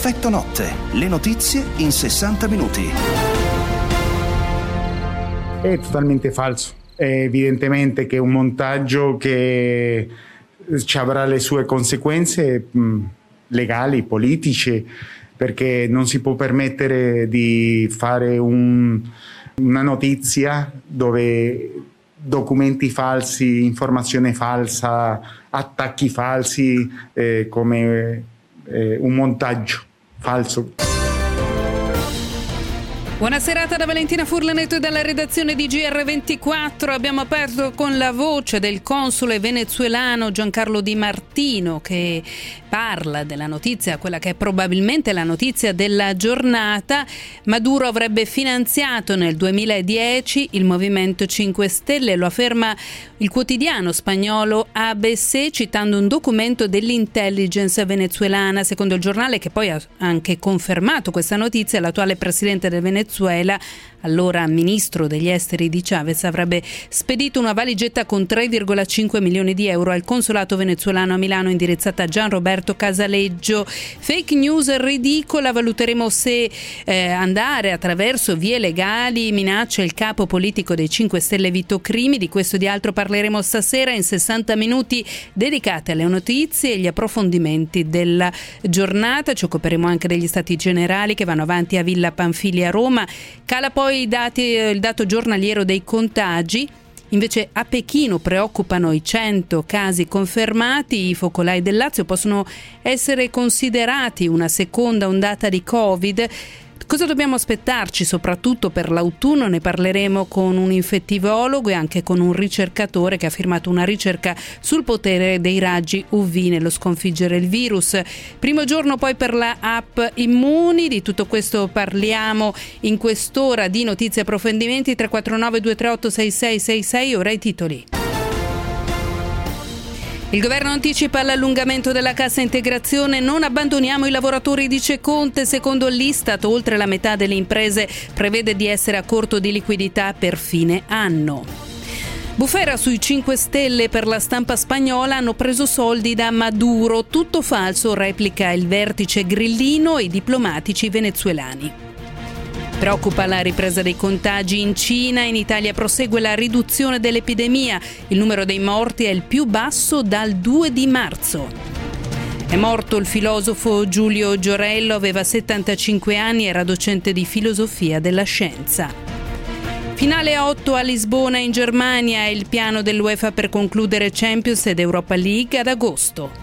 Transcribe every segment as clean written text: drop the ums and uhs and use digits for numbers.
Effetto notte, le notizie in 60 minuti. È totalmente falso. È evidentemente che è un montaggio che ci avrà le sue conseguenze legali, politiche, perché non si può permettere di fare una notizia dove documenti falsi, informazione falsa, attacchi falsi, come un montaggio falso. Buona serata da Valentina Furlanetto e dalla redazione di GR24. Abbiamo aperto con la voce del console venezuelano Giancarlo Di Martino, che parla della notizia, quella che è probabilmente la notizia della giornata. Maduro avrebbe finanziato nel 2010 il Movimento 5 Stelle, lo afferma il quotidiano spagnolo ABC citando un documento dell'intelligence venezuelana. Secondo il giornale, che poi ha anche confermato questa notizia, l'attuale presidente del Venezuela, allora ministro degli esteri di Chavez, avrebbe spedito una valigetta con 3,5 milioni di euro al consolato venezuelano a Milano indirizzata a Gian Roberto Casaleggio. Fake news ridicola, valuteremo se andare attraverso vie legali, minaccia il capo politico dei 5 Stelle Vito Crimi. Di questo e di altro parleremo stasera in 60 minuti dedicati alle notizie e gli approfondimenti della giornata. Ci occuperemo anche degli stati generali che vanno avanti a Villa Pamphili a Roma. Cala poi il dato giornaliero dei contagi. Invece a Pechino preoccupano i 100 casi confermati. I focolai del Lazio possono essere considerati una seconda ondata di Covid. Cosa dobbiamo aspettarci soprattutto per l'autunno? Ne parleremo con un infettivologo e anche con un ricercatore che ha firmato una ricerca sul potere dei raggi UV nello sconfiggere il virus. Primo giorno poi per la app Immuni. Di tutto questo parliamo in quest'ora di notizie e approfondimenti. 349 238 6666. Ora i titoli. Il governo anticipa l'allungamento della cassa integrazione. Non abbandoniamo i lavoratori, dice Conte. Secondo l'Istat, oltre la metà delle imprese prevede di essere a corto di liquidità per fine anno. Bufera sui 5 Stelle. Per la stampa spagnola hanno preso soldi da Maduro. Tutto falso, replica il vertice grillino e i diplomatici venezuelani. Preoccupa la ripresa dei contagi in Cina. In Italia prosegue la riduzione dell'epidemia. Il numero dei morti è il più basso dal 2 di marzo. È morto il filosofo Giulio Giorello, aveva 75 anni, era docente di filosofia della scienza. Finale 8 a Lisbona in Germania. È il piano dell'UEFA per concludere Champions ed Europa League ad agosto.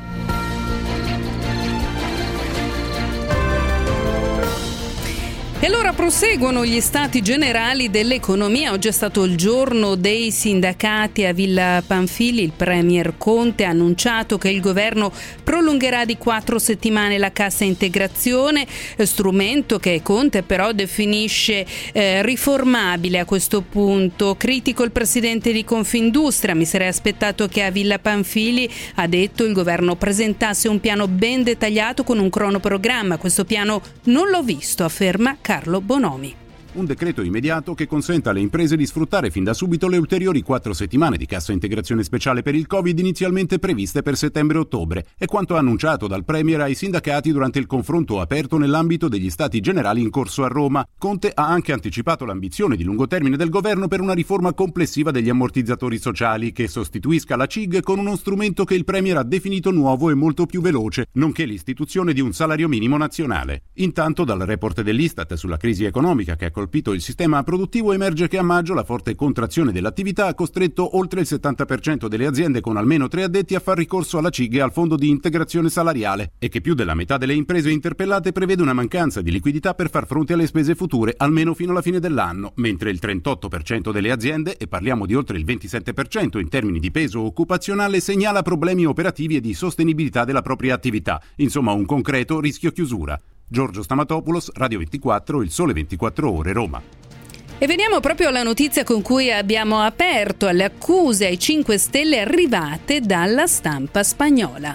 E allora proseguono gli stati generali dell'economia. Oggi è stato il giorno dei sindacati a Villa Pamphili. Il premier Conte ha annunciato che il governo prolungherà di 4 settimane la cassa integrazione, strumento che Conte però definisce riformabile a questo punto. Critico il presidente di Confindustria. Mi sarei aspettato che a Villa Pamphili, ha detto, il governo presentasse un piano ben dettagliato con un cronoprogramma. Questo piano non l'ho visto, afferma Carlo Bonomi. Un decreto immediato che consenta alle imprese di sfruttare fin da subito le ulteriori 4 settimane di cassa integrazione speciale per il Covid inizialmente previste per settembre-ottobre. È quanto annunciato dal Premier ai sindacati durante il confronto aperto nell'ambito degli stati generali in corso a Roma. Conte ha anche anticipato l'ambizione di lungo termine del governo per una riforma complessiva degli ammortizzatori sociali che sostituisca la CIG con uno strumento che il Premier ha definito nuovo e molto più veloce, nonché l'istituzione di un salario minimo nazionale. Intanto dal report dell'Istat sulla crisi economica che ha colpito il sistema produttivo emerge che a maggio la forte contrazione dell'attività ha costretto oltre il 70% delle aziende con almeno 3 addetti a far ricorso alla CIG e al fondo di integrazione salariale e che più della metà delle imprese interpellate prevede una mancanza di liquidità per far fronte alle spese future almeno fino alla fine dell'anno, mentre il 38% delle aziende, e parliamo di oltre il 27% in termini di peso occupazionale, segnala problemi operativi e di sostenibilità della propria attività, insomma un concreto rischio chiusura. Giorgio Stamatopoulos, Radio 24, Il Sole 24 Ore, Roma. E veniamo proprio alla notizia con cui abbiamo aperto, alle accuse ai 5 Stelle arrivate dalla stampa spagnola.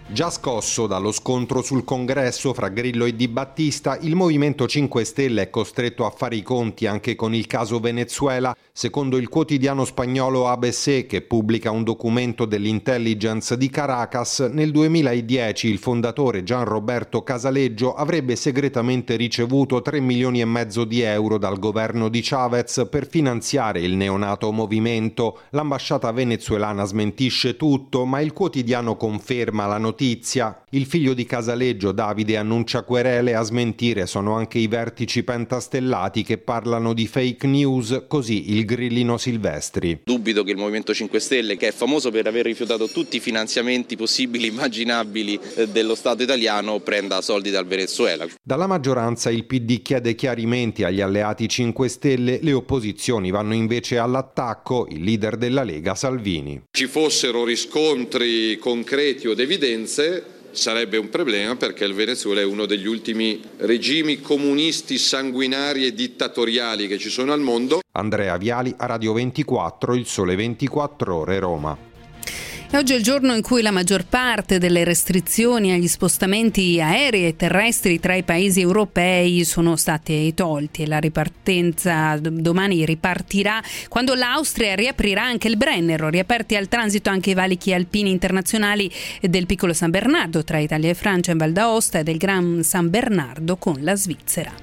Già scosso dallo scontro sul congresso fra Grillo e Di Battista, il Movimento 5 Stelle è costretto a fare i conti anche con il caso Venezuela. Secondo il quotidiano spagnolo ABC, che pubblica un documento dell'intelligence di Caracas, nel 2010 il fondatore Gian Roberto Casaleggio avrebbe segretamente ricevuto 3 milioni e mezzo di euro dal governo di Chavez per finanziare il neonato movimento. L'ambasciata venezuelana smentisce tutto, ma il quotidiano conferma la notizia. Il figlio di Casaleggio, Davide, annuncia querele. A smentire sono anche i vertici pentastellati che parlano di fake news, così il grillino Silvestri. Dubito che il Movimento 5 Stelle, che è famoso per aver rifiutato tutti i finanziamenti possibili e immaginabili dello Stato italiano, prenda soldi dal Venezuela. Dalla maggioranza il PD chiede chiarimenti agli alleati 5 Stelle, le opposizioni vanno invece all'attacco, il leader della Lega Salvini. Ci fossero riscontri concreti o evidenze sarebbe un problema, perché il Venezuela è uno degli ultimi regimi comunisti sanguinari e dittatoriali che ci sono al mondo. Andrea Viali, a Radio 24, Il Sole 24 Ore, Roma. E oggi è il giorno in cui la maggior parte delle restrizioni agli spostamenti aerei e terrestri tra i paesi europei sono state tolti, e la ripartenza domani ripartirà quando l'Austria riaprirà anche il Brennero, riaperti al transito anche i valichi alpini internazionali del Piccolo San Bernardo tra Italia e Francia in Val d'Aosta e del Gran San Bernardo con la Svizzera.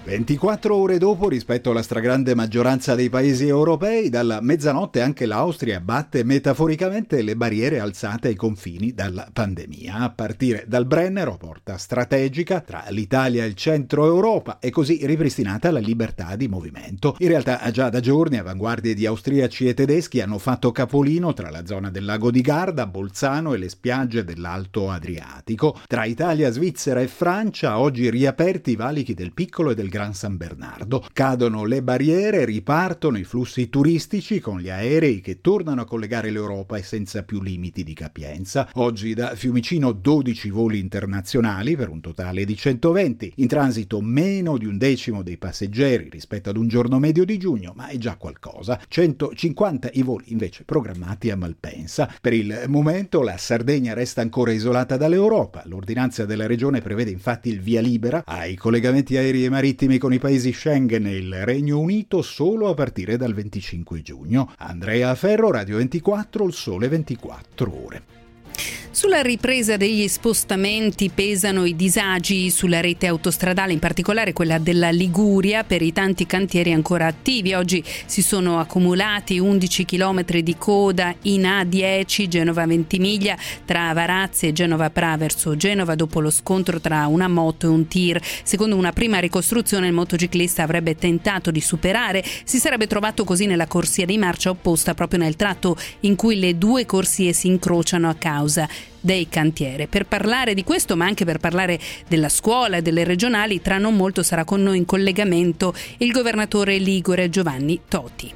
24 ore dopo, rispetto alla stragrande maggioranza dei paesi europei, dalla mezzanotte anche l'Austria batte metaforicamente le barriere alzate ai confini dalla pandemia, a partire dal Brennero, porta strategica tra l'Italia e il centro Europa, e così ripristinata la libertà di movimento. In realtà già da giorni avanguardie di austriaci e tedeschi hanno fatto capolino tra la zona del lago di Garda, Bolzano e le spiagge dell'Alto Adriatico. Tra Italia, Svizzera e Francia oggi riaperti i valichi del Piccolo e del Gran San Bernardo. Cadono le barriere, ripartono i flussi turistici con gli aerei che tornano a collegare l'Europa e senza più limiti di capienza. Oggi da Fiumicino 12 voli internazionali per un totale di 120. In transito meno di un decimo dei passeggeri rispetto ad un giorno medio di giugno, ma è già qualcosa. 150 i voli invece programmati a Malpensa. Per il momento la Sardegna resta ancora isolata dall'Europa. L'ordinanza della regione prevede infatti il via libera ai collegamenti aerei e marittimi con i paesi Schengen e il Regno Unito solo a partire dal 25 giugno. Andrea Ferro, Radio 24, Il Sole 24 Ore. Sulla ripresa degli spostamenti pesano i disagi sulla rete autostradale, in particolare quella della Liguria, per i tanti cantieri ancora attivi. Oggi si sono accumulati 11 chilometri di coda in A10 Genova-Ventimiglia tra Varazze e Genova-Pra verso Genova dopo lo scontro tra una moto e un tir. Secondo una prima ricostruzione il motociclista avrebbe tentato di superare, si sarebbe trovato così nella corsia di marcia opposta proprio nel tratto in cui le due corsie si incrociano a causa dei cantieri. Per parlare di questo, ma anche per parlare della scuola e delle regionali, tra non molto sarà con noi in collegamento il governatore ligure Giovanni Toti.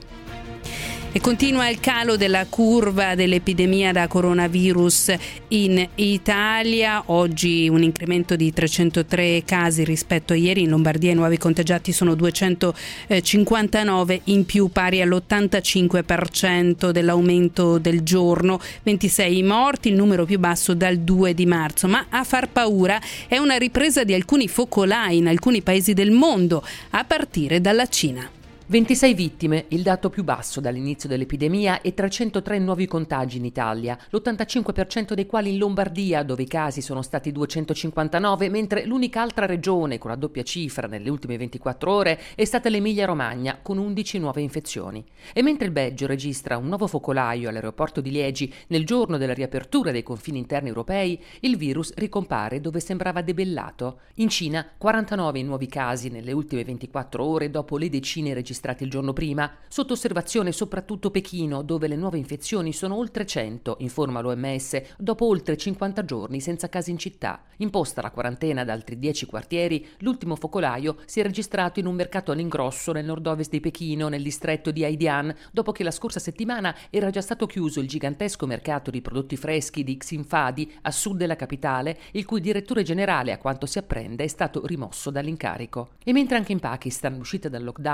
E continua il calo della curva dell'epidemia da coronavirus in Italia. Oggi un incremento di 303 casi rispetto a ieri. In Lombardia i nuovi contagiati sono 259 in più, pari all'85% dell'aumento del giorno. 26 morti, il numero più basso dal 2 di marzo. Ma a far paura è una ripresa di alcuni focolai in alcuni paesi del mondo, a partire dalla Cina. 26 vittime, il dato più basso dall'inizio dell'epidemia, e 303 nuovi contagi in Italia, l'85% dei quali in Lombardia, dove i casi sono stati 259, mentre l'unica altra regione con la doppia cifra nelle ultime 24 ore è stata l'Emilia-Romagna, con 11 nuove infezioni. E mentre il Belgio registra un nuovo focolaio all'aeroporto di Liegi nel giorno della riapertura dei confini interni europei, il virus ricompare dove sembrava debellato. In Cina, 49 nuovi casi nelle ultime 24 ore dopo le decine registrate il giorno prima. Sotto osservazione soprattutto Pechino, dove le nuove infezioni sono oltre 100, informa l'OMS, dopo oltre 50 giorni senza casi in città. Imposta la quarantena ad altri 10 quartieri, l'ultimo focolaio si è registrato in un mercato all'ingrosso nel nord-ovest di Pechino, nel distretto di Haidian, dopo che la scorsa settimana era già stato chiuso il gigantesco mercato di prodotti freschi di Xinfadi a sud della capitale, il cui direttore generale, a quanto si apprende, è stato rimosso dall'incarico. E mentre anche in Pakistan l'uscita dal lockdown ha portato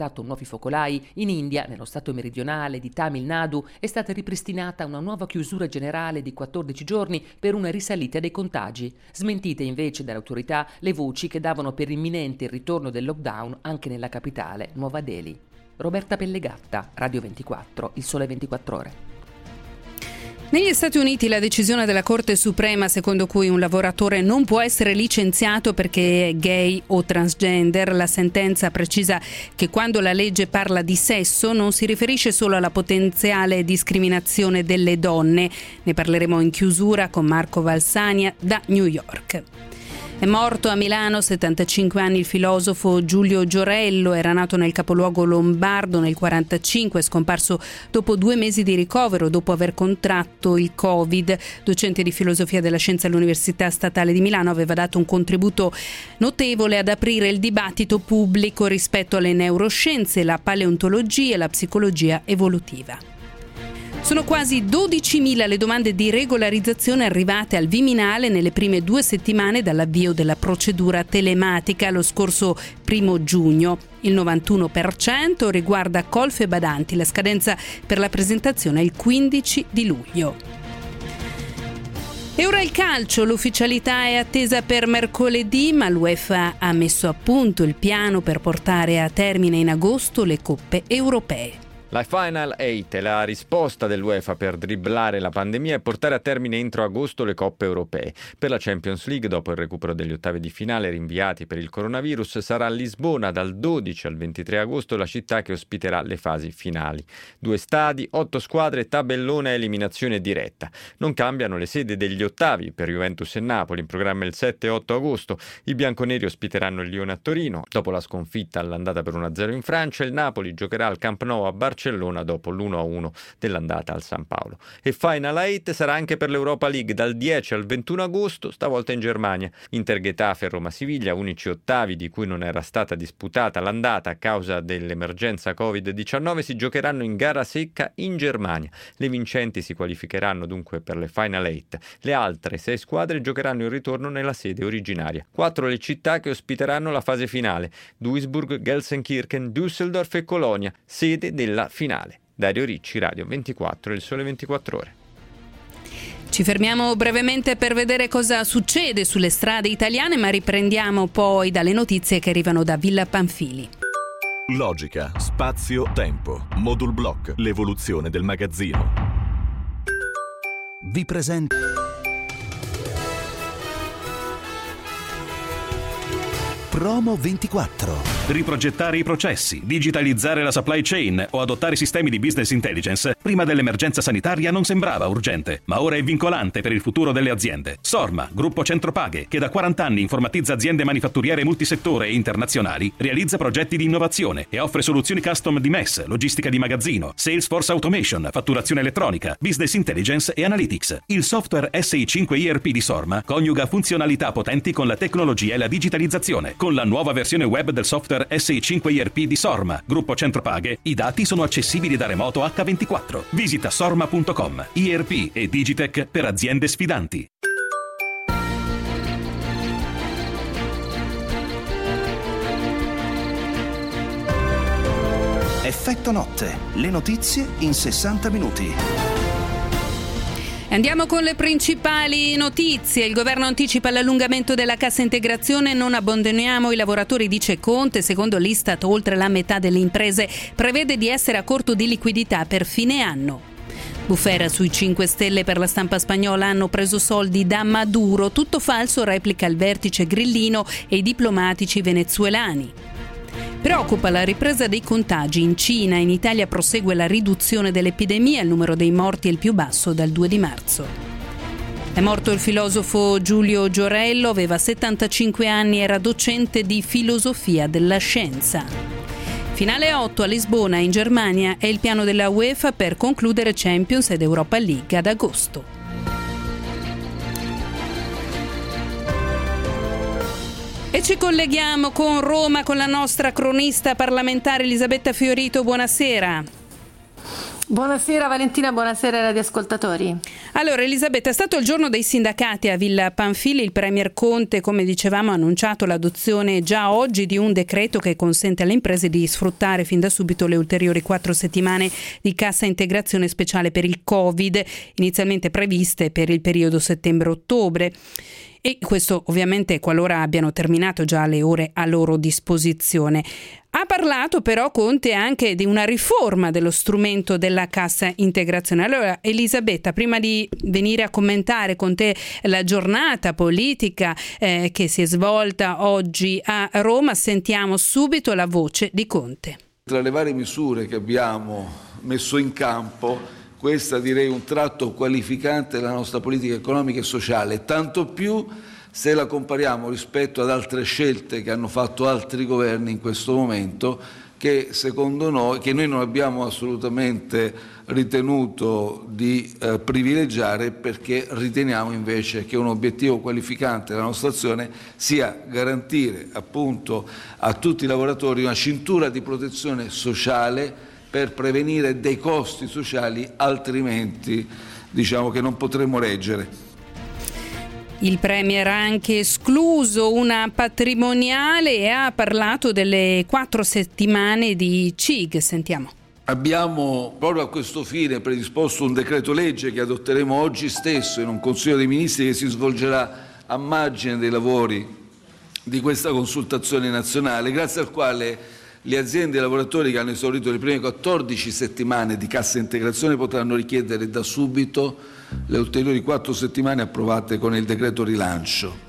registrato nuovi focolai, in India, nello stato meridionale di Tamil Nadu, è stata ripristinata una nuova chiusura generale di 14 giorni per una risalita dei contagi. Smentite invece dalle autorità le voci che davano per imminente il ritorno del lockdown anche nella capitale, Nuova Delhi. Roberta Pellegatta, Radio 24, Il Sole 24 Ore. Negli Stati Uniti la decisione della Corte Suprema secondo cui un lavoratore non può essere licenziato perché è gay o transgender, la sentenza precisa che quando la legge parla di sesso non si riferisce solo alla potenziale discriminazione delle donne. Ne parleremo in chiusura con Marco Valsania da New York. È morto a Milano, 75 anni, il filosofo Giulio Giorello. Era nato nel capoluogo lombardo nel 1945, è scomparso dopo 2 mesi di ricovero dopo aver contratto il Covid. Docente di filosofia della scienza all'Università Statale di Milano, aveva dato un contributo notevole ad aprire il dibattito pubblico rispetto alle neuroscienze, la paleontologia e la psicologia evolutiva. Sono quasi 12.000 le domande di regolarizzazione arrivate al Viminale nelle prime 2 settimane dall'avvio della procedura telematica lo scorso 1 giugno. Il 91% riguarda colf e badanti. La scadenza per la presentazione è il 15 di luglio. E ora il calcio, l'ufficialità è attesa per mercoledì, ma l'UEFA ha messo a punto il piano per portare a termine in agosto le coppe europee. La Final 8 è la risposta dell'UEFA per dribblare la pandemia e portare a termine entro agosto le coppe europee. Per la Champions League, dopo il recupero degli ottavi di finale rinviati per il coronavirus, sarà a Lisbona dal 12 al 23 agosto la città che ospiterà le fasi finali. 2 stadi, 8 squadre, tabellone a eliminazione diretta. Non cambiano le sedi degli ottavi per Juventus e Napoli, in programma il 7 e 8 agosto. I bianconeri ospiteranno il Lione a Torino. Dopo la sconfitta all'andata per 1-0 in Francia, il Napoli giocherà al Camp Nou a Barcellona dopo l'1-1 dell'andata al San Paolo. E Final 8 sarà anche per l'Europa League dal 10 al 21 agosto, stavolta in Germania. Inter Getafe e Roma Siviglia, unici ottavi di cui non era stata disputata l'andata a causa dell'emergenza Covid-19, si giocheranno in gara secca in Germania. Le vincenti si qualificheranno dunque per le Final 8. Le altre 6 squadre giocheranno il ritorno nella sede originaria. 4 le città che ospiteranno la fase finale: Duisburg, Gelsenkirchen, Düsseldorf e Colonia, sede della finale. Dario Ricci, Radio 24, Il Sole 24 Ore. Ci fermiamo brevemente per vedere cosa succede sulle strade italiane, ma riprendiamo poi dalle notizie che arrivano da Villa Pamphili. Logica, spazio, tempo. Modul Block, l'evoluzione del magazzino. Vi presento Promo 24. Riprogettare i processi, digitalizzare la supply chain o adottare sistemi di business intelligence prima dell'emergenza sanitaria non sembrava urgente, ma ora è vincolante per il futuro delle aziende. Sorma, gruppo Centropaghe, che da 40 anni informatizza aziende manifatturiere multisettore e internazionali, realizza progetti di innovazione e offre soluzioni custom di MES, logistica di magazzino, Salesforce Automation, fatturazione elettronica, business intelligence e analytics. Il software SI5 ERP di Sorma coniuga funzionalità potenti con la tecnologia e la digitalizzazione. Con la nuova versione web del software SI5 ERP di Sorma, gruppo Centropaghe, i dati sono accessibili da remoto H24. Visita sorma.com. ERP e Digitech per aziende sfidanti. Effetto notte. Le notizie in 60 minuti. Andiamo con le principali notizie. Il governo anticipa l'allungamento della cassa integrazione. Non abbandoniamo i lavoratori, dice Conte. Secondo l'Istat, oltre la metà delle imprese prevede di essere a corto di liquidità per fine anno. Bufera sui 5 Stelle per la stampa spagnola: hanno preso soldi da Maduro. Tutto falso, replica il vertice grillino e i diplomatici venezuelani. Preoccupa la ripresa dei contagi in Cina. In Italia prosegue la riduzione dell'epidemia, il numero dei morti è il più basso dal 2 di marzo. È morto il filosofo Giulio Giorello, aveva 75 anni, era docente di filosofia della scienza. Finale 8 a Lisbona, in Germania, è il piano della UEFA per concludere Champions ed Europa League ad agosto. E ci colleghiamo con Roma con la nostra cronista parlamentare Elisabetta Fiorito. Buonasera. Buonasera Valentina, buonasera radioascoltatori. Allora Elisabetta, è stato il giorno dei sindacati a Villa Pamphili. Il Premier Conte, come dicevamo, ha annunciato l'adozione già oggi di un decreto che consente alle imprese di sfruttare fin da subito le ulteriori 4 settimane di cassa integrazione speciale per il Covid, inizialmente previste per il periodo settembre-ottobre. E questo ovviamente qualora abbiano terminato già le ore a loro disposizione. Ha parlato però Conte anche di una riforma dello strumento della cassa integrazione. Allora Elisabetta, prima di venire a commentare con te la giornata politica che si è svolta oggi a Roma, sentiamo subito la voce di Conte. Tra le varie misure che abbiamo messo in campo, questa direi un tratto qualificante della nostra politica economica e sociale, tanto più se la compariamo rispetto ad altre scelte che hanno fatto altri governi in questo momento, che secondo noi, che noi non abbiamo assolutamente ritenuto di privilegiare, perché riteniamo invece che un obiettivo qualificante della nostra azione sia garantire appunto a tutti i lavoratori una cintura di protezione sociale per prevenire dei costi sociali altrimenti che non potremmo reggere. Il Premier ha anche escluso una patrimoniale e ha parlato delle 4 settimane di CIG. Sentiamo. Abbiamo proprio a questo fine predisposto un decreto legge che adotteremo oggi stesso in un Consiglio dei Ministri che si svolgerà a margine dei lavori di questa consultazione nazionale, grazie al quale le aziende e i lavoratori che hanno esaurito le prime 14 settimane di cassa integrazione potranno richiedere da subito le ulteriori 4 settimane approvate con il decreto rilancio.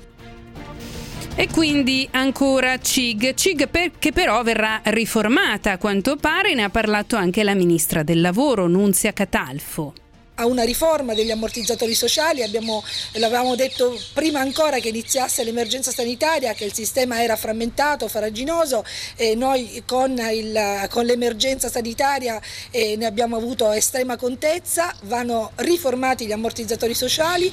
E quindi ancora CIG che però verrà riformata a quanto pare, ne ha parlato anche la Ministra del Lavoro, Nunzia Catalfo. A una riforma degli ammortizzatori sociali, l'avevamo detto prima ancora che iniziasse l'emergenza sanitaria, che il sistema era frammentato, farraginoso, e noi con l'emergenza sanitaria ne abbiamo avuto estrema contezza. Vanno riformati gli ammortizzatori sociali.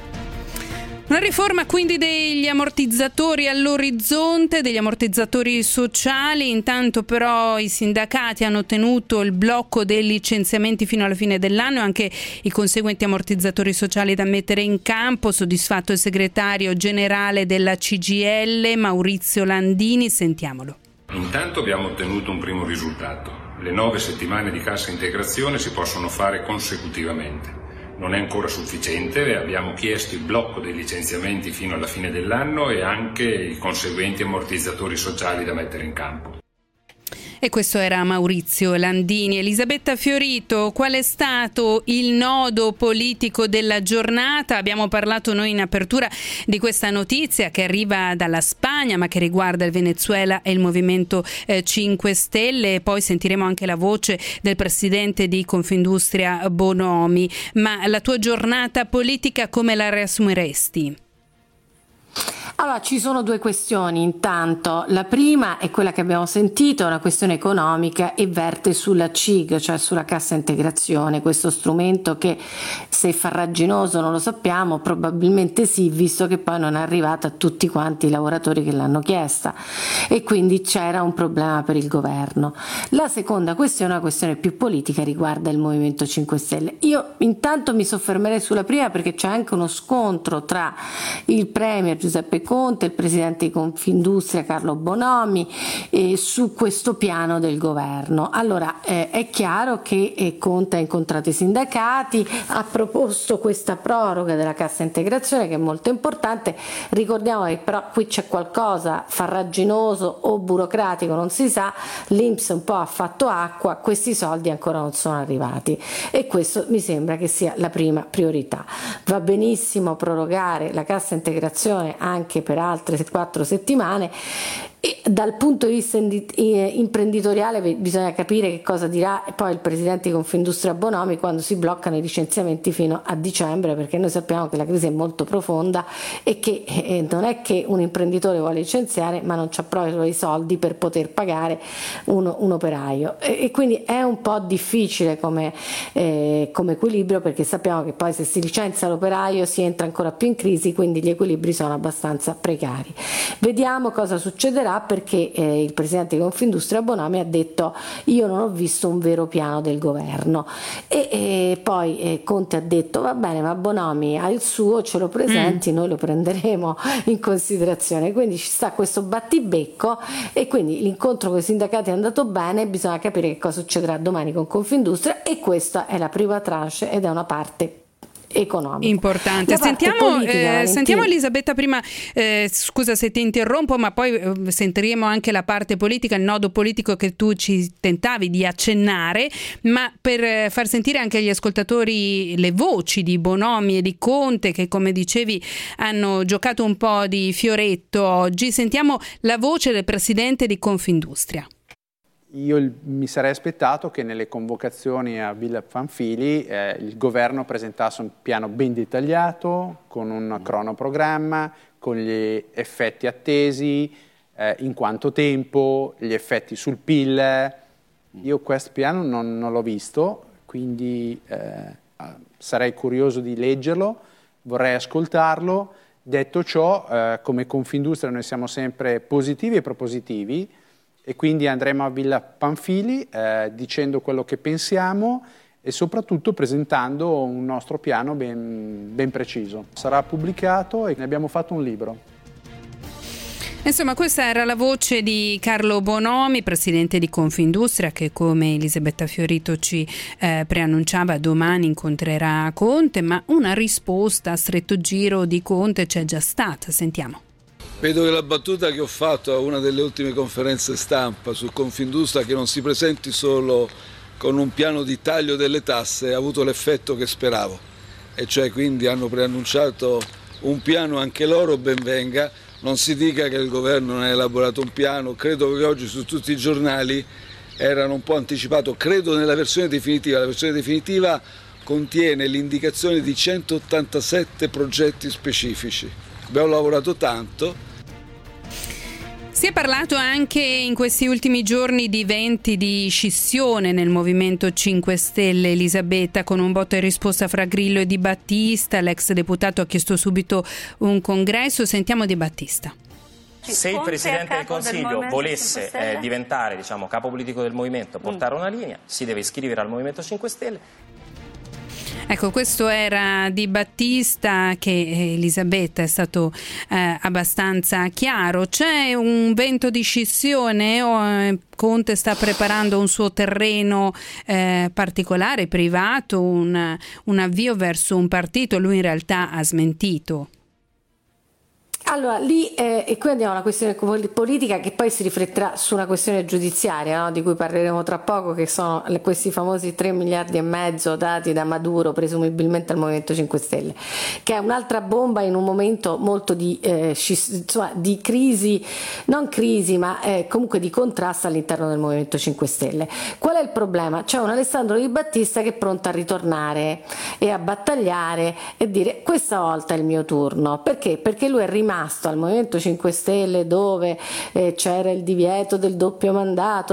Una riforma quindi degli ammortizzatori all'orizzonte, degli ammortizzatori sociali. Intanto però i sindacati hanno ottenuto il blocco dei licenziamenti fino alla fine dell'anno e anche i conseguenti ammortizzatori sociali da mettere in campo. Soddisfatto il segretario generale della CGIL, Maurizio Landini, sentiamolo. Intanto abbiamo ottenuto un primo risultato. Le 9 settimane di cassa integrazione si possono fare consecutivamente. Non è ancora sufficiente, abbiamo chiesto il blocco dei licenziamenti fino alla fine dell'anno e anche i conseguenti ammortizzatori sociali da mettere in campo. E questo era Maurizio Landini. Elisabetta Fiorito, qual è stato il nodo politico della giornata? Abbiamo parlato noi in apertura di questa notizia che arriva dalla Spagna ma che riguarda il Venezuela e il Movimento 5 Stelle. Poi sentiremo anche la voce del presidente di Confindustria Bonomi. Ma la tua giornata politica come la riassumeresti? Allora, ci sono 2 questioni. Intanto, la prima è quella che abbiamo sentito, è una questione economica e verte sulla CIG, cioè sulla cassa integrazione, questo strumento che se farraginoso non lo sappiamo, probabilmente sì, visto che poi non è arrivata a tutti quanti i lavoratori che l'hanno chiesta e quindi c'era un problema per il governo. La seconda questione è una questione più politica, riguarda il Movimento 5 Stelle. Io intanto mi soffermerei sulla prima perché c'è anche uno scontro tra il Premier Giuseppe Conte, il presidente di Confindustria Carlo Bonomi, su questo piano del governo. Allora è chiaro che Conte ha incontrato i sindacati, ha proposto questa proroga della cassa integrazione che è molto importante. Ricordiamo che però qui c'è qualcosa farraginoso o burocratico, non si sa, l'INPS un po' ha fatto acqua, questi soldi ancora non sono arrivati e questo mi sembra che sia la prima priorità. Va benissimo prorogare la cassa integrazione anche per altre 4 settimane e dal punto di vista imprenditoriale bisogna capire che cosa dirà poi il presidente di Confindustria Bonomi quando si bloccano i licenziamenti fino a dicembre, perché noi sappiamo che la crisi è molto profonda e che non è che un imprenditore vuole licenziare ma non c'ha proprio i soldi per poter pagare un operaio e quindi è un po' difficile come equilibrio, perché sappiamo che poi se si licenzia l'operaio si entra ancora più in crisi, quindi gli equilibri sono abbastanza precari. Vediamo cosa succederà, perché il presidente di Confindustria Bonomi ha detto: io non ho visto un vero piano del governo, e poi Conte ha detto: va bene, ma Bonomi ha il suo, ce lo presenti, noi lo prenderemo in considerazione. Quindi ci sta questo battibecco, e quindi l'incontro con i sindacati è andato bene, bisogna capire che cosa succederà domani con Confindustria, e questa è la prima tranche ed è una parte economica importante. Sentiamo Elisabetta prima, scusa se ti interrompo, ma poi sentiremo anche la parte politica, il nodo politico che tu ci tentavi di accennare, ma per far sentire anche agli ascoltatori le voci di Bonomi e di Conte, che come dicevi hanno giocato un po' di fioretto oggi, sentiamo la voce del presidente di Confindustria. Io mi sarei aspettato che nelle convocazioni a Villa Pamphili il governo presentasse un piano ben dettagliato, con un cronoprogramma, con gli effetti attesi, in quanto tempo, gli effetti sul PIL. Io questo piano non l'ho visto, quindi sarei curioso di leggerlo, vorrei ascoltarlo. Detto ciò, come Confindustria noi siamo sempre positivi e propositivi, e quindi andremo a Villa Pamphili dicendo quello che pensiamo e soprattutto presentando un nostro piano ben preciso. Sarà pubblicato e ne abbiamo fatto un libro. Insomma, questa era la voce di Carlo Bonomi, presidente di Confindustria, che come Elisabetta Fiorito ci preannunciava domani incontrerà Conte, ma una risposta a stretto giro di Conte c'è già stata. Sentiamo. Vedo che la battuta che ho fatto a una delle ultime conferenze stampa su Confindustria, che non si presenti solo con un piano di taglio delle tasse, ha avuto l'effetto che speravo, e cioè quindi hanno preannunciato un piano, anche loro, ben venga, non si dica che il governo non ha elaborato un piano. Credo che oggi su tutti i giornali erano un po' anticipato, credo nella versione definitiva. La versione definitiva contiene l'indicazione di 187 progetti specifici. Abbiamo lavorato tanto. Si è parlato anche in questi ultimi giorni di venti di scissione nel Movimento 5 Stelle, Elisabetta, con un voto e risposta fra Grillo e Di Battista. L'ex deputato ha chiesto subito un congresso. Sentiamo Di Battista. Se il Presidente del Consiglio volesse diventare capo politico del Movimento, portare una linea, si deve iscrivere al Movimento 5 Stelle. Ecco, questo era Di Battista, che Elisabetta è stato abbastanza chiaro. C'è un vento di scissione o Conte sta preparando un suo terreno particolare, privato, un avvio verso un partito? Lui in realtà ha smentito. Allora, lì e qui andiamo a una questione politica che poi si rifletterà su una questione giudiziaria, no? Di cui parleremo tra poco, che sono questi famosi 3 miliardi e mezzo dati da Maduro presumibilmente al Movimento 5 Stelle, che è un'altra bomba in un momento molto di crisi, non crisi, ma comunque di contrasto all'interno del Movimento 5 Stelle. Qual è il problema? C'è un Alessandro Di Battista che è pronto a ritornare e a battagliare e dire: questa volta è il mio turno. Perché? Perché lui è rimasto al Movimento 5 Stelle, dove c'era il divieto del doppio mandato,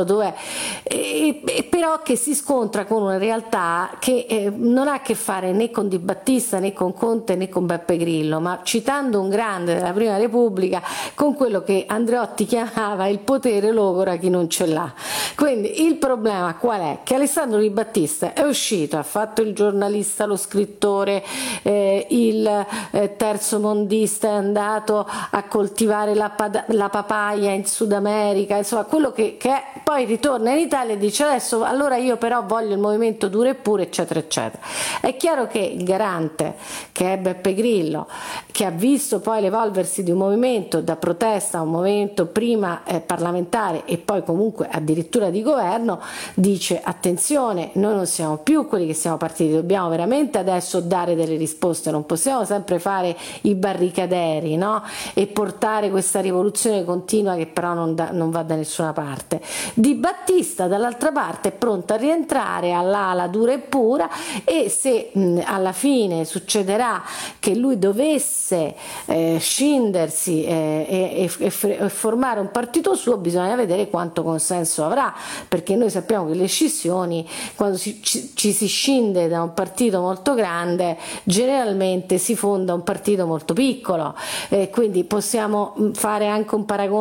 però che si scontra con una realtà che non ha a che fare né con Di Battista né con Conte né con Beppe Grillo, ma, citando un grande della Prima Repubblica, con quello che Andreotti chiamava il potere logora chi non ce l'ha. Quindi il problema qual è? Che Alessandro Di Battista è uscito, ha fatto il giornalista, lo scrittore, il terzo mondista, è andato a coltivare la papaya in Sud America, insomma quello che è, poi ritorna in Italia e dice: adesso allora io però voglio il movimento duro e puro, eccetera eccetera. È chiaro che il garante, che è Beppe Grillo, che ha visto poi l'evolversi di un movimento da protesta a un movimento prima parlamentare e poi comunque addirittura di governo, dice: attenzione, noi non siamo più quelli che siamo partiti, dobbiamo veramente adesso dare delle risposte, non possiamo sempre fare i barricaderi, no? E portare questa rivoluzione continua che però non va da nessuna parte. Di Battista dall'altra parte è pronto a rientrare all'ala dura e pura, e se alla fine succederà che lui dovesse scindersi e formare un partito suo, bisogna vedere quanto consenso avrà, perché noi sappiamo che le scissioni, quando ci si scinde da un partito molto grande, generalmente si fonda un partito molto piccolo, quindi possiamo fare anche un paragone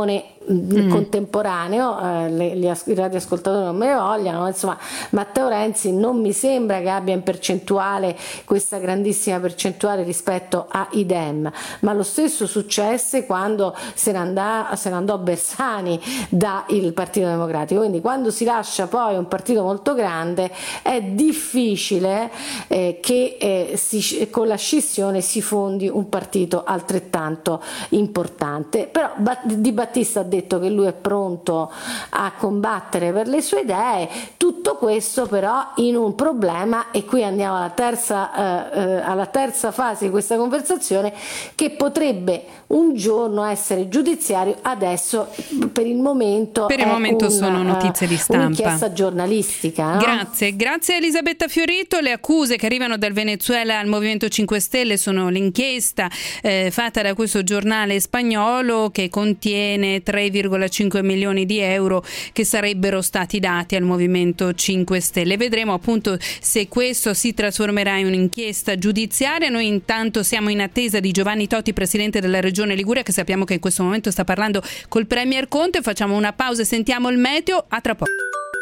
contemporaneo, i radioascoltatori non me ne vogliano, insomma Matteo Renzi non mi sembra che abbia in percentuale questa grandissima percentuale rispetto a Idem, ma lo stesso successe quando se ne andò Bersani dal Partito Democratico, quindi quando si lascia poi un partito molto grande è difficile che con la scissione si fondi un partito altrettanto importante. Però Di Battista ha detto che lui è pronto a combattere per le sue idee, tutto questo però in un problema, e qui andiamo alla terza fase di questa conversazione, che potrebbe un giorno essere giudiziario, adesso per il momento sono notizie di stampa, un'inchiesta giornalistica, no? Grazie Elisabetta Fiorito. Le accuse che arrivano dal Venezuela al Movimento 5 Stelle sono l'inchiesta fatta da questo giornale spagnolo che contiene 3,5 milioni di euro che sarebbero stati dati al Movimento 5 Stelle. Vedremo appunto se questo si trasformerà in un'inchiesta giudiziaria. Noi intanto siamo in attesa di Giovanni Toti, presidente della Regione Liguria, che sappiamo che in questo momento sta parlando col Premier Conte. Facciamo una pausa e sentiamo il meteo. A tra poco.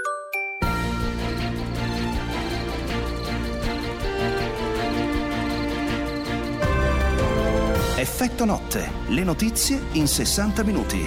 Effetto notte, le notizie in 60 minuti.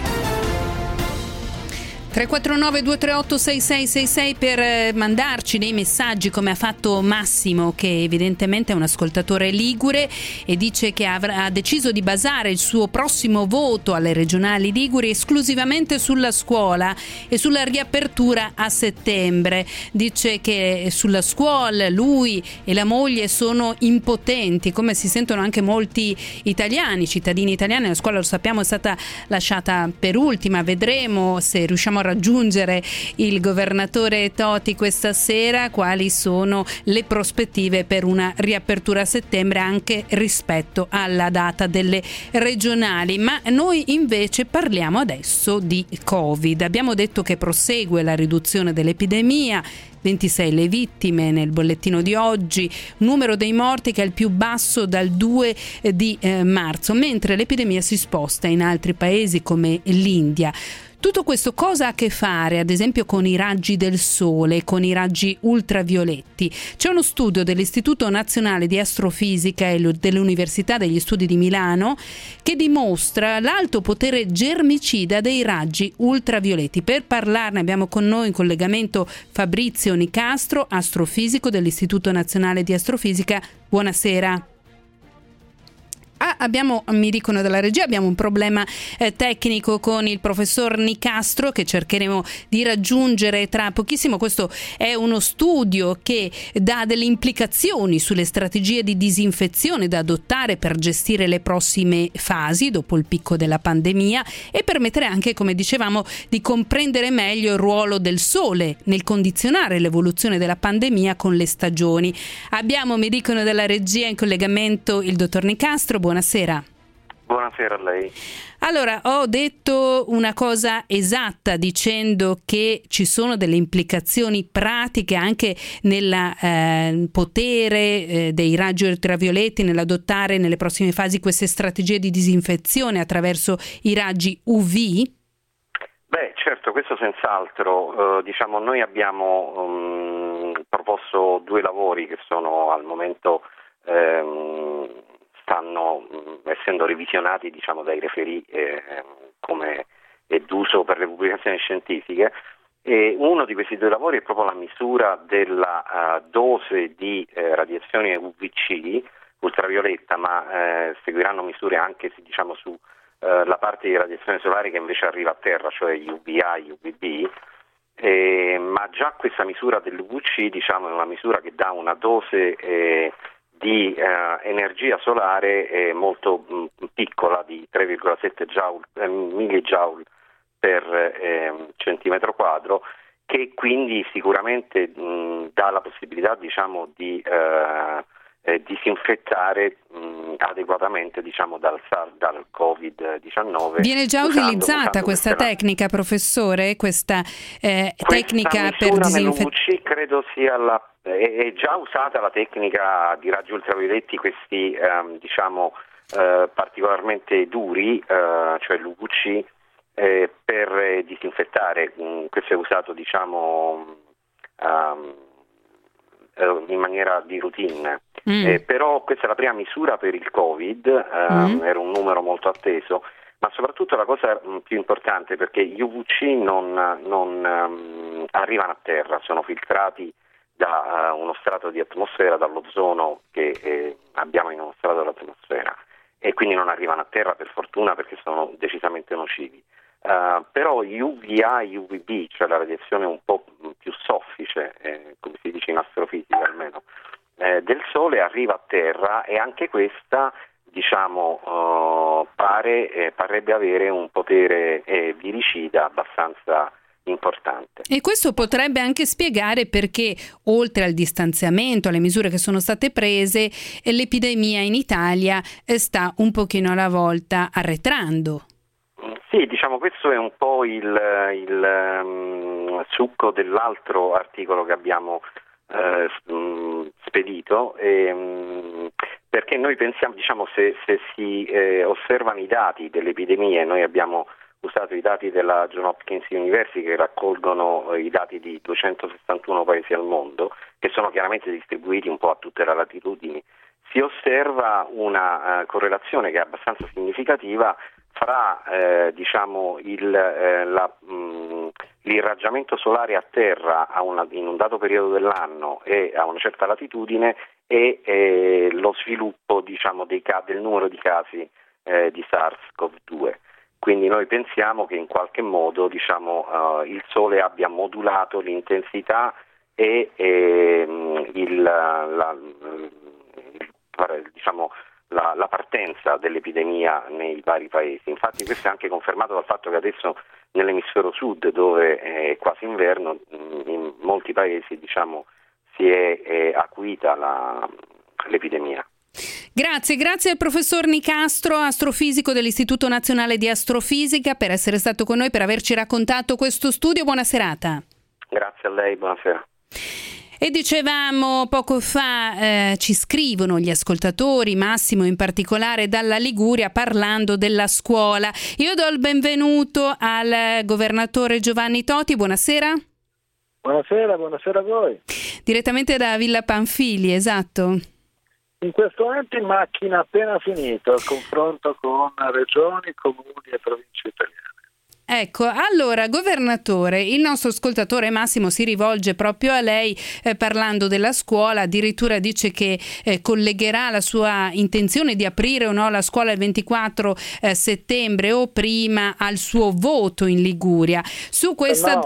349 238 6666 per mandarci dei messaggi, come ha fatto Massimo, che evidentemente è un ascoltatore ligure e dice che ha deciso di basare il suo prossimo voto alle regionali liguri esclusivamente sulla scuola e sulla riapertura a settembre. Dice che sulla scuola lui e la moglie sono impotenti, come si sentono anche molti italiani, cittadini italiani. La scuola, lo sappiamo, è stata lasciata per ultima. Vedremo se riusciamo a raggiungere il governatore Toti questa sera, quali sono le prospettive per una riapertura a settembre anche rispetto alla data delle regionali. Ma noi invece parliamo adesso di Covid. Abbiamo detto che prosegue la riduzione dell'epidemia, 26 le vittime nel bollettino di oggi, numero dei morti che è il più basso dal 2 di marzo, mentre l'epidemia si sposta in altri paesi come l'India. Tutto questo cosa ha a che fare, ad esempio, con i raggi del sole, con i raggi ultravioletti? C'è uno studio dell'Istituto Nazionale di Astrofisica e dell'Università degli Studi di Milano che dimostra l'alto potere germicida dei raggi ultravioletti. Per parlarne abbiamo con noi in collegamento Fabrizio Nicastro, astrofisico dell'Istituto Nazionale di Astrofisica. Buonasera. Mi dicono dalla regia, abbiamo un problema tecnico con il professor Nicastro che cercheremo di raggiungere tra pochissimo. Questo è uno studio che dà delle implicazioni sulle strategie di disinfezione da adottare per gestire le prossime fasi dopo il picco della pandemia e permettere anche, come dicevamo, di comprendere meglio il ruolo del sole nel condizionare l'evoluzione della pandemia con le stagioni. Abbiamo, mi dicono dalla regia, in collegamento il dottor Nicastro. Buonasera. Buonasera a lei. Allora, ho detto una cosa esatta dicendo che ci sono delle implicazioni pratiche anche nel potere dei raggi ultravioletti, nell'adottare nelle prossime fasi queste strategie di disinfezione attraverso i raggi UV? Beh, certo, questo senz'altro. Noi abbiamo proposto 2 lavori che sono al momento stanno essendo revisionati dai referì come è d'uso per le pubblicazioni scientifiche, e uno di questi 2 lavori è proprio la misura della dose di radiazione UVC ultravioletta, ma seguiranno misure anche su la parte di radiazione solare che invece arriva a terra, cioè UVA, UVB. Ma già questa misura dell'UVC è una misura che dà una dose di energia solare molto piccola, di 3,7 millijoule per centimetro quadro, che quindi sicuramente dà la possibilità di disinfettare adeguatamente dal Covid-19. Viene già utilizzata questa tecnica, professore? Questa tecnica per disinfettare? Credo sia è già usata la tecnica di raggi ultravioletti, questi particolarmente duri, cioè l'UVC, per disinfettare. Questo è usato in maniera di routine, però questa è la prima misura per il Covid, era un numero molto atteso, ma soprattutto la cosa più importante, perché gli UVC non arrivano a terra, sono filtrati da uno strato di atmosfera, dall'ozono che abbiamo in uno strato dell'atmosfera, e quindi non arrivano a terra, per fortuna, perché sono decisamente nocivi. Però UVA e UVB, cioè la radiazione un po' più soffice, come si dice in astrofisica almeno, del Sole arriva a terra, e anche questa parebbe avere un potere viricida abbastanza importante. E questo potrebbe anche spiegare perché, oltre al distanziamento, alle misure che sono state prese, l'epidemia in Italia sta un pochino alla volta arretrando. Sì, questo è un po' il succo dell'altro articolo che abbiamo spedito, perché noi pensiamo, se si osservano i dati delle epidemie, noi abbiamo usato i dati della Johns Hopkins University, che raccolgono i dati di 261 paesi al mondo, che sono chiaramente distribuiti un po' a tutte le latitudini, si osserva una correlazione che è abbastanza significativa fra l'irraggiamento solare a terra in un dato periodo dell'anno e a una certa latitudine, e lo sviluppo del numero di casi di SARS-CoV-2. Quindi noi pensiamo che in qualche modo il Sole abbia modulato l'intensità e la partenza dell'epidemia nei vari paesi. Infatti questo è anche confermato dal fatto che adesso nell'emisfero sud, dove è quasi inverno, in molti paesi si è acuita l'epidemia. Grazie al professor Nicastro, astrofisico dell'Istituto Nazionale di Astrofisica, per essere stato con noi, per averci raccontato questo studio. Buona serata. Grazie a lei, buonasera. E dicevamo poco fa, ci scrivono gli ascoltatori, Massimo in particolare dalla Liguria, parlando della scuola. Io do il benvenuto al governatore Giovanni Toti. Buonasera. Buonasera a voi. Direttamente da Villa Pamphili, esatto. In questo momento in macchina, appena finito il confronto con regioni, comuni e province italiane. Ecco, allora governatore, il nostro ascoltatore Massimo si rivolge proprio a lei parlando della scuola, addirittura dice che collegherà la sua intenzione di aprire o no la scuola il 24 settembre o prima al suo voto in Liguria. Su questa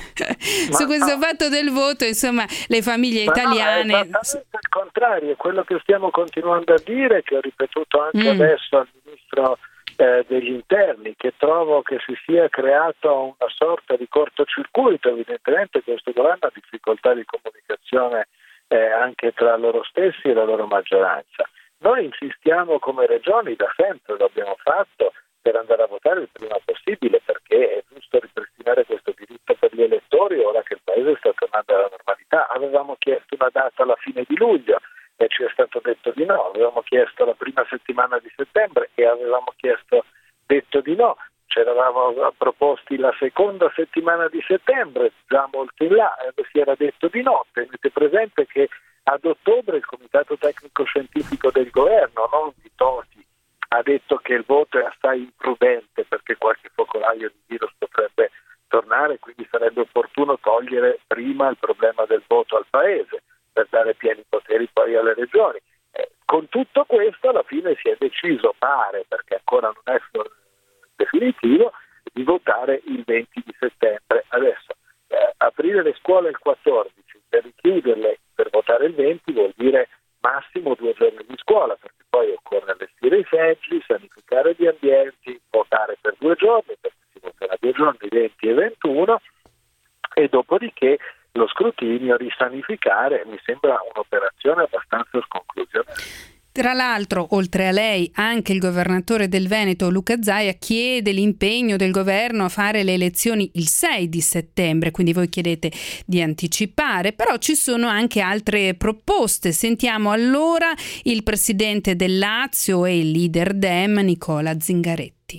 su questo fatto del voto, insomma, le famiglie italiane... No, è esattamente il contrario, è quello che stiamo continuando a dire, che ho ripetuto anche adesso al ministro degli interni, che trovo che si sia creato una sorta di cortocircuito. Evidentemente questo governo ha difficoltà di comunicazione anche tra loro stessi e la loro maggioranza. Noi insistiamo come regioni, da sempre lo abbiamo fatto, per andare a votare il prima possibile, perché è giusto ripristinare questo diritto per gli elettori ora che il paese sta tornando alla normalità. Avevamo chiesto una data alla fine di luglio e ci è stato detto di no, avevamo chiesto la prima settimana di settembre e avevamo detto di no, ci eravamo proposti la seconda settimana di settembre, già molto in là, si era detto di no. Tenete presente che ad ottobre il Comitato Tecnico Scientifico del Governo, non di Toti, ha detto che il voto è assai imprudente perché qualche focolaio di virus potrebbe tornare, quindi sarebbe opportuno togliere prima il problema del voto al Paese per dare pieni poteri poi alle regioni. Con tutto questo alla fine si è deciso, pare, perché ancora non è definitivo, di votare il 20 di settembre. Adesso aprire le scuole il 14 per richiuderle per votare il 20 vuol dire massimo 2 giorni di scuola, perché poi occorre allestire i seggi, sanificare gli ambienti, votare per 2 giorni, perché si voterà 2 giorni, 20 e 21, e dopodiché lo scrutinio, risanificare. Mi sembra un'operazione abbastanza sconclusionata. Tra l'altro, oltre a lei, anche il governatore del Veneto, Luca Zaia, chiede l'impegno del governo a fare le elezioni il 6 di settembre, quindi voi chiedete di anticipare, però ci sono anche altre proposte. Sentiamo allora il presidente del Lazio e il leader Dem, Nicola Zingaretti.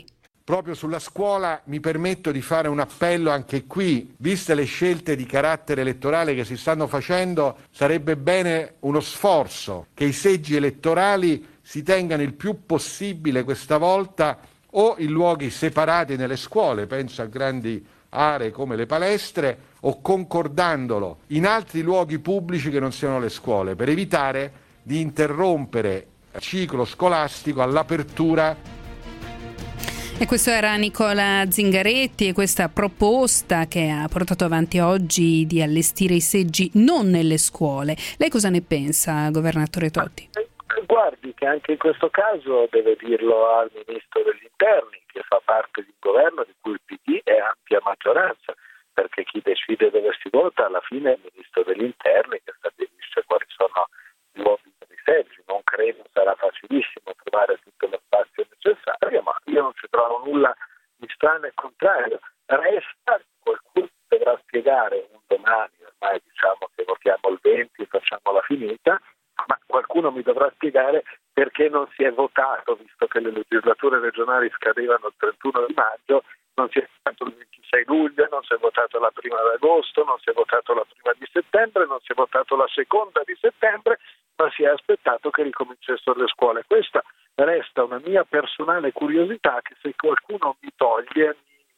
Proprio sulla scuola mi permetto di fare un appello anche qui, viste le scelte di carattere elettorale che si stanno facendo, sarebbe bene uno sforzo che i seggi elettorali si tengano il più possibile questa volta o in luoghi separati nelle scuole, penso a grandi aree come le palestre, o concordandolo in altri luoghi pubblici che non siano le scuole, per evitare di interrompere il ciclo scolastico all'apertura. E questo era Nicola Zingaretti e questa proposta che ha portato avanti oggi di allestire i seggi non nelle scuole. Lei cosa ne pensa, governatore Totti? Guardi che anche in questo caso deve dirlo al Ministro degli Interni, che fa parte di un governo di cui il PD è ampia maggioranza, perché chi decide dove si vota alla fine è il Ministro degli Interni, che stabilisce quali sono gli uomini dei seggi. Non credo sarà facilissimo trovare tutto lo spazio necessario, ma io non ci trovo nulla di strano e contrario. Resta qualcuno dovrà spiegare un domani, ormai diciamo che votiamo il 20 e facciamola finita, ma qualcuno mi dovrà spiegare perché non si è votato, visto che le legislature regionali scadevano il 31 di maggio, non si è votato il 26 luglio, non si è votato la prima di agosto, non si è votato la prima di settembre, non si è votato la seconda di settembre, ma si è aspettato che ricominciassero le scuole. Questa resta una mia personale curiosità, che se qualcuno mi toglie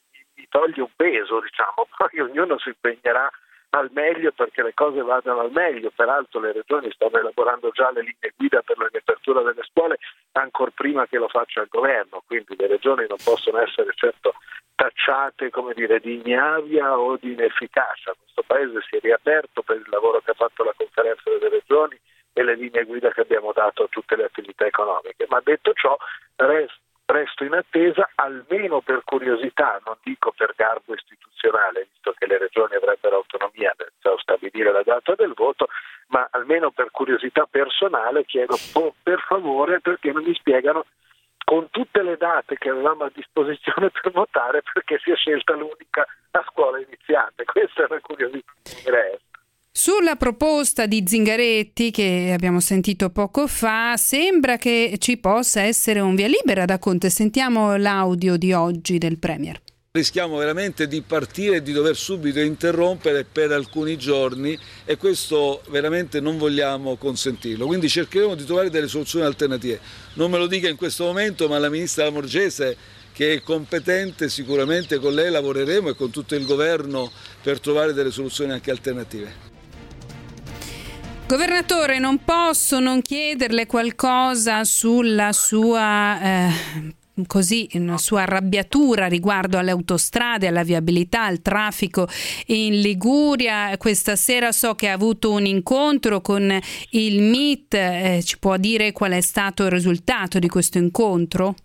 un peso, diciamo, poi ognuno si impegnerà al meglio perché le cose vadano al meglio. Peraltro le regioni stanno elaborando già le linee guida per la riapertura delle scuole ancor prima che lo faccia il governo, quindi le regioni non possono essere certo tacciate, come dire, di ignavia o di inefficacia. Questo paese si è riaperto per il lavoro che ha fatto la conferenza delle regioni e le linee guida che abbiamo dato a tutte le attività economiche, ma detto ciò resto in attesa, almeno per curiosità, non dico per garbo istituzionale, visto che le regioni avrebbero autonomia nel stabilire la data del voto, ma almeno per curiosità personale chiedo per favore perché non mi spiegano con tutte le date che avevamo a disposizione per votare perché si è scelta l'unica a scuola iniziante. Questa è una curiosità che mi resta. Sulla proposta di Zingaretti che abbiamo sentito poco fa, sembra che ci possa essere un via libera da Conte. Sentiamo l'audio di oggi del Premier. Rischiamo veramente di partire e di dover subito interrompere per alcuni giorni e questo veramente non vogliamo consentirlo, quindi cercheremo di trovare delle soluzioni alternative. Non me lo dica in questo momento, ma la ministra Lamorgese, che è competente, sicuramente con lei lavoreremo e con tutto il governo per trovare delle soluzioni anche alternative. Governatore, non posso non chiederle qualcosa sulla sua una sua arrabbiatura riguardo alle autostrade, alla viabilità, al traffico in Liguria. Questa sera so che ha avuto un incontro con il MIT, ci può dire qual è stato il risultato di questo incontro?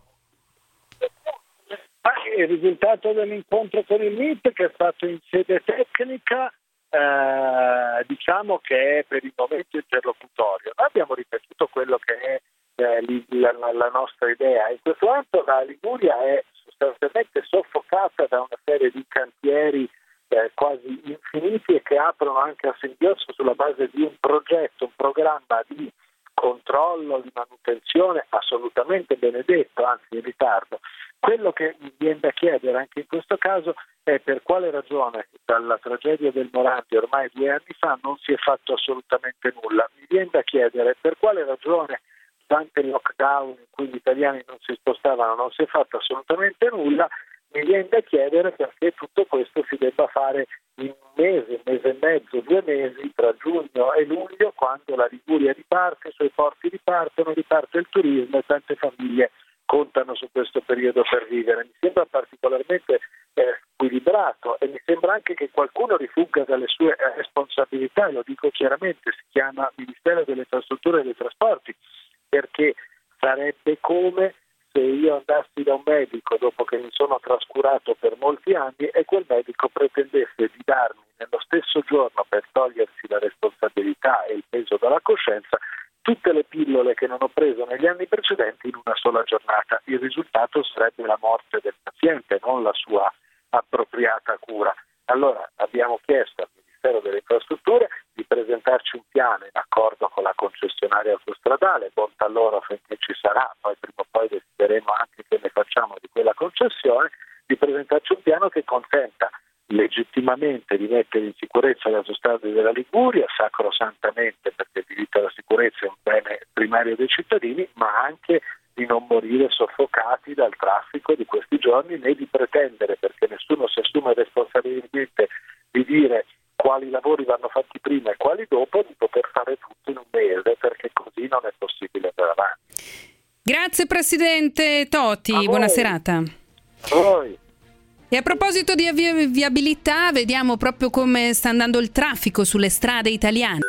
Il risultato dell'incontro con il MIT, che è stato in sede tecnica, diciamo che è per il momento interlocutorio. Noi abbiamo ripetuto quello che è la nostra idea. In questo momento la Liguria è sostanzialmente soffocata da una serie di cantieri quasi infiniti e che aprono anche a singhiozzo sulla base di un progetto, un programma di controllo, di manutenzione assolutamente benedetto, anzi in ritardo. Quello che mi viene da chiedere anche in questo caso è per quale ragione dalla tragedia del Morandi ormai 2 anni fa non si è fatto assolutamente nulla. Mi viene da chiedere per quale ragione durante il lockdown in cui gli italiani non si spostavano non si è fatto assolutamente nulla. Mi viene da chiedere perché tutto questo si debba fare in un mese e mezzo, 2 mesi, tra giugno e luglio, quando la Liguria riparte, i suoi porti ripartono, riparte il turismo e tante famiglie contano su questo periodo per vivere. Mi sembra particolarmente squilibrato e mi sembra anche che qualcuno rifugga dalle sue responsabilità, lo dico chiaramente, si chiama Ministero delle Infrastrutture e dei Trasporti, perché sarebbe come se io andassi da un medico dopo che mi sono trascurato per molti anni e quel medico pretendesse di darmi nello stesso giorno, per togliersi la responsabilità e il peso dalla coscienza, tutte le pillole che non ho preso negli anni precedenti in una sola giornata. Il risultato sarebbe la morte del paziente, non la sua appropriata cura. Allora abbiamo chiesto al Ministero delle Infrastrutture di presentarci un piano in accordo con la concessionaria autostradale, bontà loro finché ci sarà, poi prima o poi decideremo anche che ne facciamo di quella concessione, di presentarci un piano che consenta legittimamente di mettere in sicurezza le autostrade della Liguria, sacrosantamente, perché il diritto alla sicurezza è un bene primario dei cittadini, ma anche di non morire soffocati dal traffico di questi giorni, né di pretendere, perché nessuno si assume responsabilimente di dire quali lavori vanno fatti prima e quali dopo, di poter fare tutto in un mese, perché così non è possibile andare avanti. Grazie Presidente Toti, buona serata. A voi. E a proposito di viabilità, vediamo proprio come sta andando il traffico sulle strade italiane.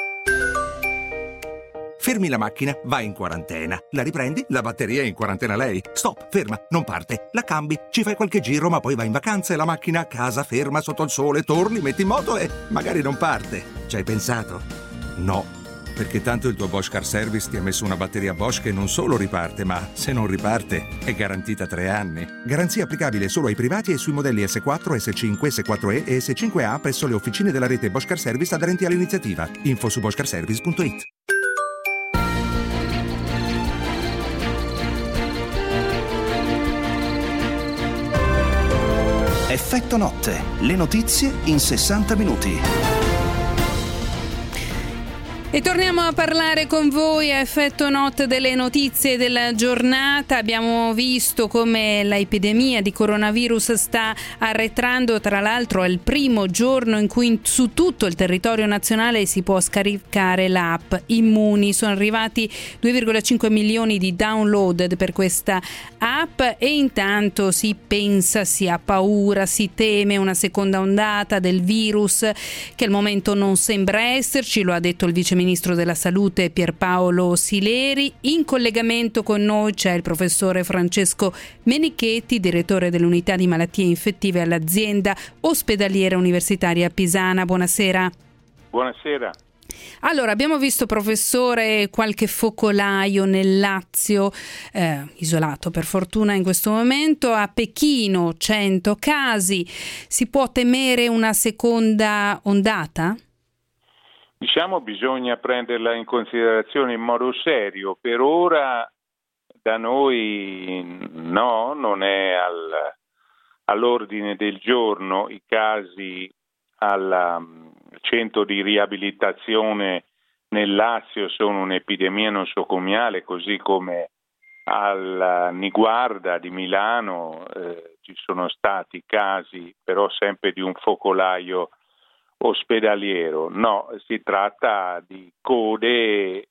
Fermi la macchina, vai in quarantena. La riprendi, la batteria è in quarantena lei. Stop, ferma, non parte. La cambi, ci fai qualche giro ma poi vai in vacanza e la macchina a casa ferma sotto il sole, torni, metti in moto e magari non parte. Ci hai pensato? No, perché tanto il tuo Bosch Car Service ti ha messo una batteria Bosch che non solo riparte, ma se non riparte è garantita 3 anni. Garanzia applicabile solo ai privati e sui modelli S4, S5, S4e e S5A presso le officine della rete Bosch Car Service aderenti all'iniziativa. Info su boschcarservice.it. Effetto notte, le notizie in 60 minuti. E torniamo a parlare con voi a effetto notte delle notizie della giornata. Abbiamo visto come l'epidemia di coronavirus sta arretrando, tra l'altro è il primo giorno in cui su tutto il territorio nazionale si può scaricare l'app Immuni. Sono arrivati 2,5 milioni di download per questa app e intanto si pensa, si ha paura, si teme una seconda ondata del virus che al momento non sembra esserci, lo ha detto il vice Ministro della Salute Pierpaolo Sileri. In collegamento con noi c'è il professore Francesco Menichetti, direttore dell'unità di malattie infettive all'azienda ospedaliera universitaria Pisana. Buonasera. Buonasera. Allora, abbiamo visto, professore, qualche focolaio nel Lazio, isolato per fortuna in questo momento. A Pechino 100 casi. Si può temere una seconda ondata? Diciamo bisogna prenderla in considerazione in modo serio. Per ora da noi no, non è all'ordine del giorno. I casi al centro di riabilitazione nel Lazio sono un'epidemia nosocomiale, così come al Niguarda di Milano ci sono stati casi, però sempre di un focolaio ospedaliero. No, si tratta di code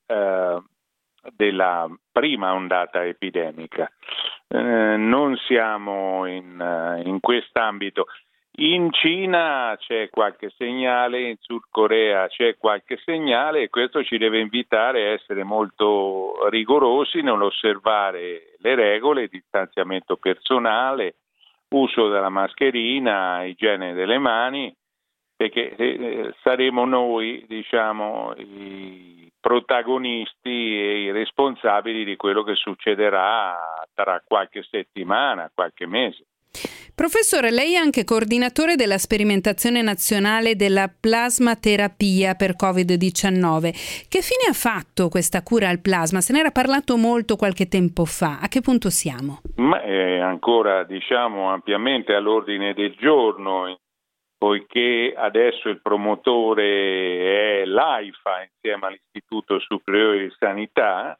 della prima ondata epidemica. Non siamo in quest'ambito. In Cina c'è qualche segnale, in Sud Corea c'è qualche segnale e questo ci deve invitare a essere molto rigorosi nell'osservare le regole, distanziamento personale, uso della mascherina, igiene delle mani, perché saremo noi, diciamo, i protagonisti e i responsabili di quello che succederà tra qualche settimana, qualche mese. Professore, lei è anche coordinatore della sperimentazione nazionale della plasmaterapia per Covid-19. Che fine ha fatto questa cura al plasma? Se ne era parlato molto qualche tempo fa. A che punto siamo? Ma è ancora, diciamo, ampiamente all'ordine del giorno, poiché adesso il promotore è l'AIFA insieme all'Istituto Superiore di Sanità.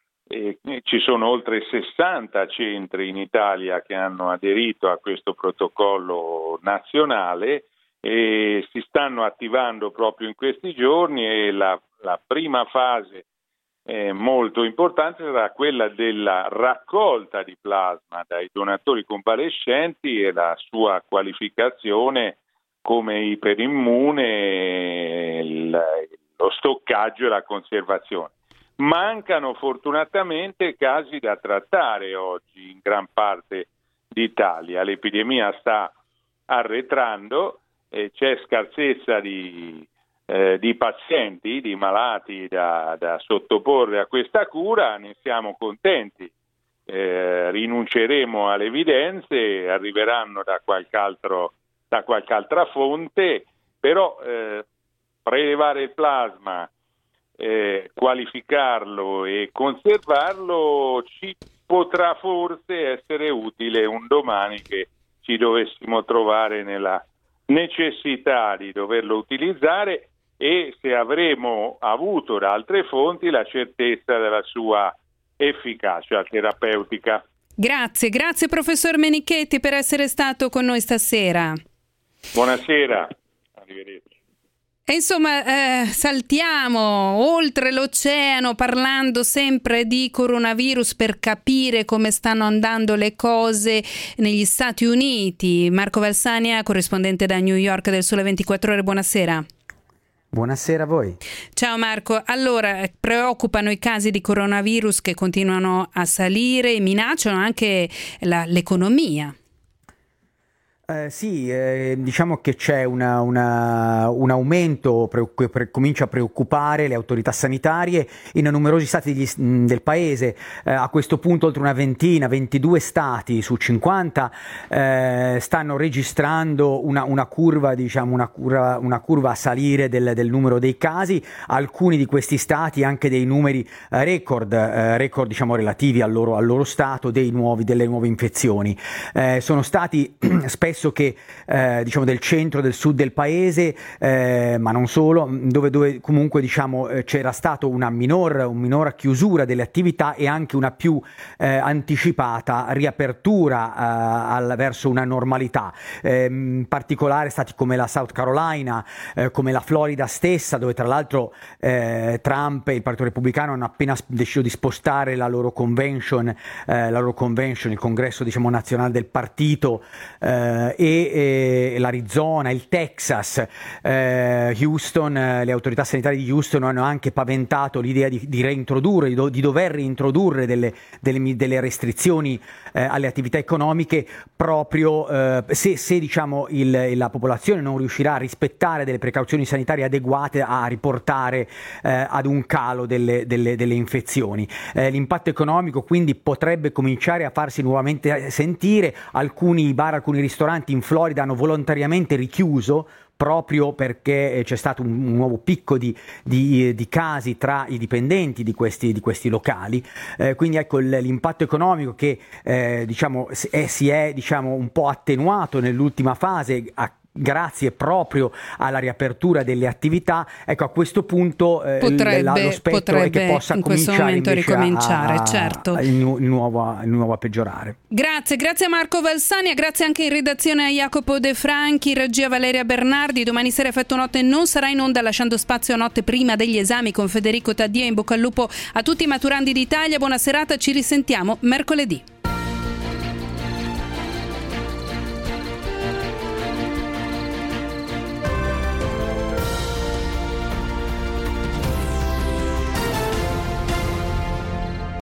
Ci sono oltre 60 centri in Italia che hanno aderito a questo protocollo nazionale e si stanno attivando proprio in questi giorni e la prima fase molto importante sarà quella della raccolta di plasma dai donatori convalescenti e la sua qualificazione come iperimmune, lo stoccaggio e la conservazione. Mancano fortunatamente casi da trattare oggi in gran parte d'Italia. L'epidemia sta arretrando, c'è scarsezza di pazienti, di malati da sottoporre a questa cura, ne siamo contenti. Rinunceremo alle evidenze, arriveranno da qualche altra fonte però prelevare il plasma, qualificarlo e conservarlo ci potrà forse essere utile un domani che ci dovessimo trovare nella necessità di doverlo utilizzare, e se avremo avuto da altre fonti la certezza della sua efficacia terapeutica. Grazie professor Menichetti per essere stato con noi stasera. Buonasera, arrivederci. E insomma, saltiamo oltre l'oceano parlando sempre di coronavirus per capire come stanno andando le cose negli Stati Uniti. Marco Valsania, corrispondente da New York del Sole 24 Ore, buonasera. Buonasera a voi. Ciao Marco, allora preoccupano i casi di coronavirus che continuano a salire e minacciano anche l'economia. Sì, diciamo che c'è un aumento, comincia a preoccupare le autorità sanitarie in numerosi stati del paese. A questo punto oltre una ventina, 22 stati su 50 stanno registrando una curva, diciamo una curva a salire del numero dei casi. Alcuni di questi stati anche dei numeri record diciamo relativi al loro stato delle nuove infezioni. Sono stati spesso che diciamo del centro, del sud del paese, ma non solo, dove comunque diciamo c'era stato una minor chiusura delle attività e anche una più anticipata riapertura verso una normalità. In particolare stati come la South Carolina, come la Florida stessa, dove tra l'altro Trump e il Partito Repubblicano hanno appena deciso di spostare la loro convention, il congresso diciamo nazionale del partito, e l'Arizona, il Texas, Houston, le autorità sanitarie di Houston hanno anche paventato l'idea di reintrodurre, di dover reintrodurre delle restrizioni alle attività economiche proprio se diciamo la popolazione non riuscirà a rispettare delle precauzioni sanitarie adeguate a riportare ad un calo delle infezioni. L'impatto economico quindi potrebbe cominciare a farsi nuovamente sentire. Alcuni bar, alcuni ristoranti in Florida hanno volontariamente richiuso proprio perché c'è stato un nuovo picco di casi tra i dipendenti di questi locali. Quindi ecco l'impatto economico che diciamo si è diciamo un po' attenuato nell'ultima fase grazie proprio alla riapertura delle attività. Ecco, a questo punto lo spettro è che possa in questo momento ricominciare, certo, di nuovo a peggiorare. Grazie a Marco Valsania, grazie anche in redazione a Jacopo De Franchi, regia Valeria Bernardi. Domani sera Effetto Notte non sarà in onda, lasciando spazio a Notte prima degli esami con Federico Taddia. In bocca al lupo a tutti i maturandi d'Italia, buona serata, ci risentiamo mercoledì.